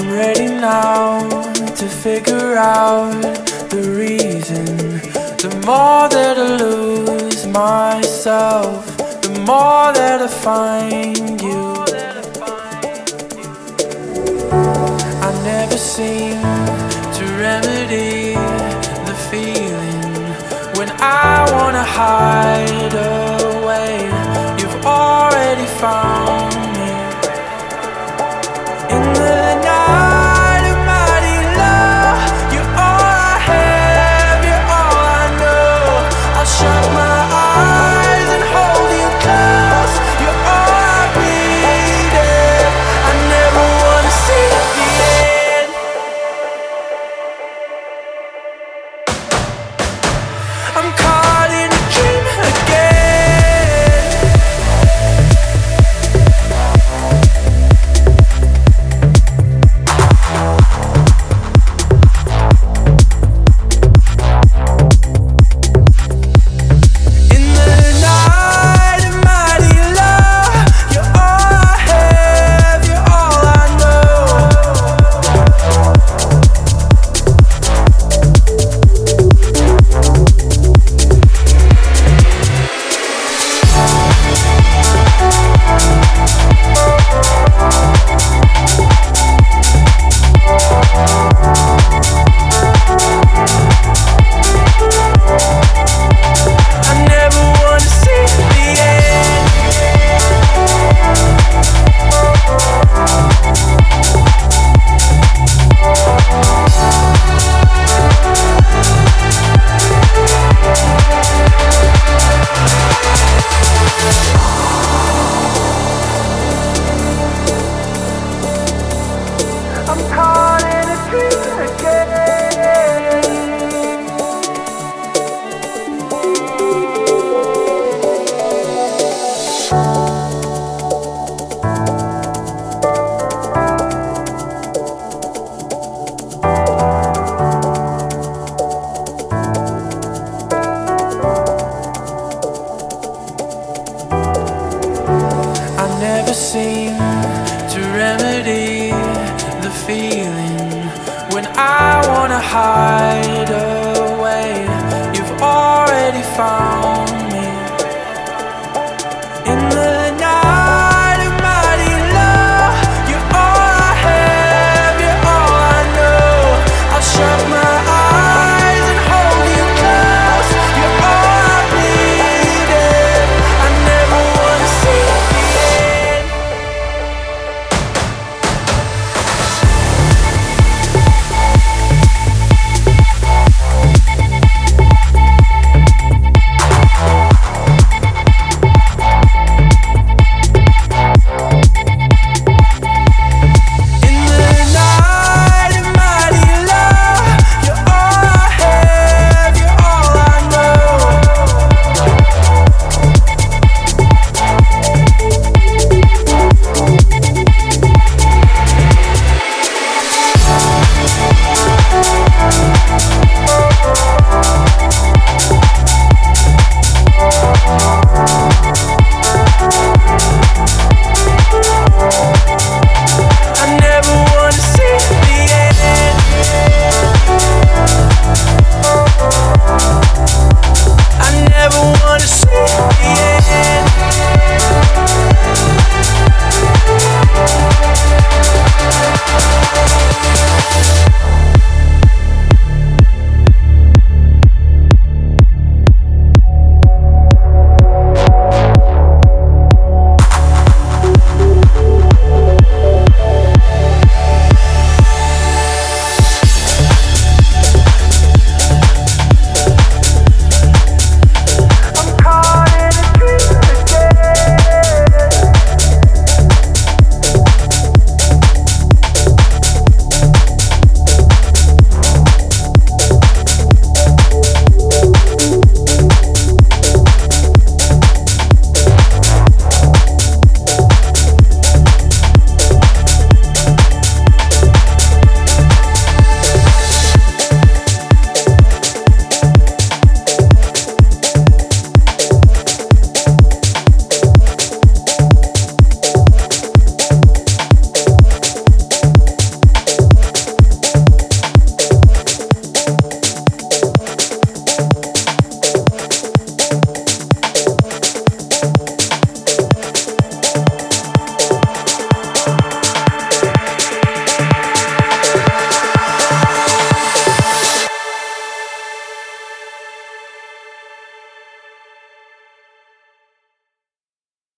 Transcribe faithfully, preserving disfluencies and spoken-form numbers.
I'm ready now to figure out the reason. The more that I lose myself, the more that I find you. I never seem to remedy the feeling when I wanna hide away. You've already found me. In the night of mighty love, you're all I have, you're all I know. I'll shut my eyes and hold you close. You're all I needed. I never wanna see the end. I'm caught in a dream again. Never seem to remedy the feeling when I wanna hide away. You've already found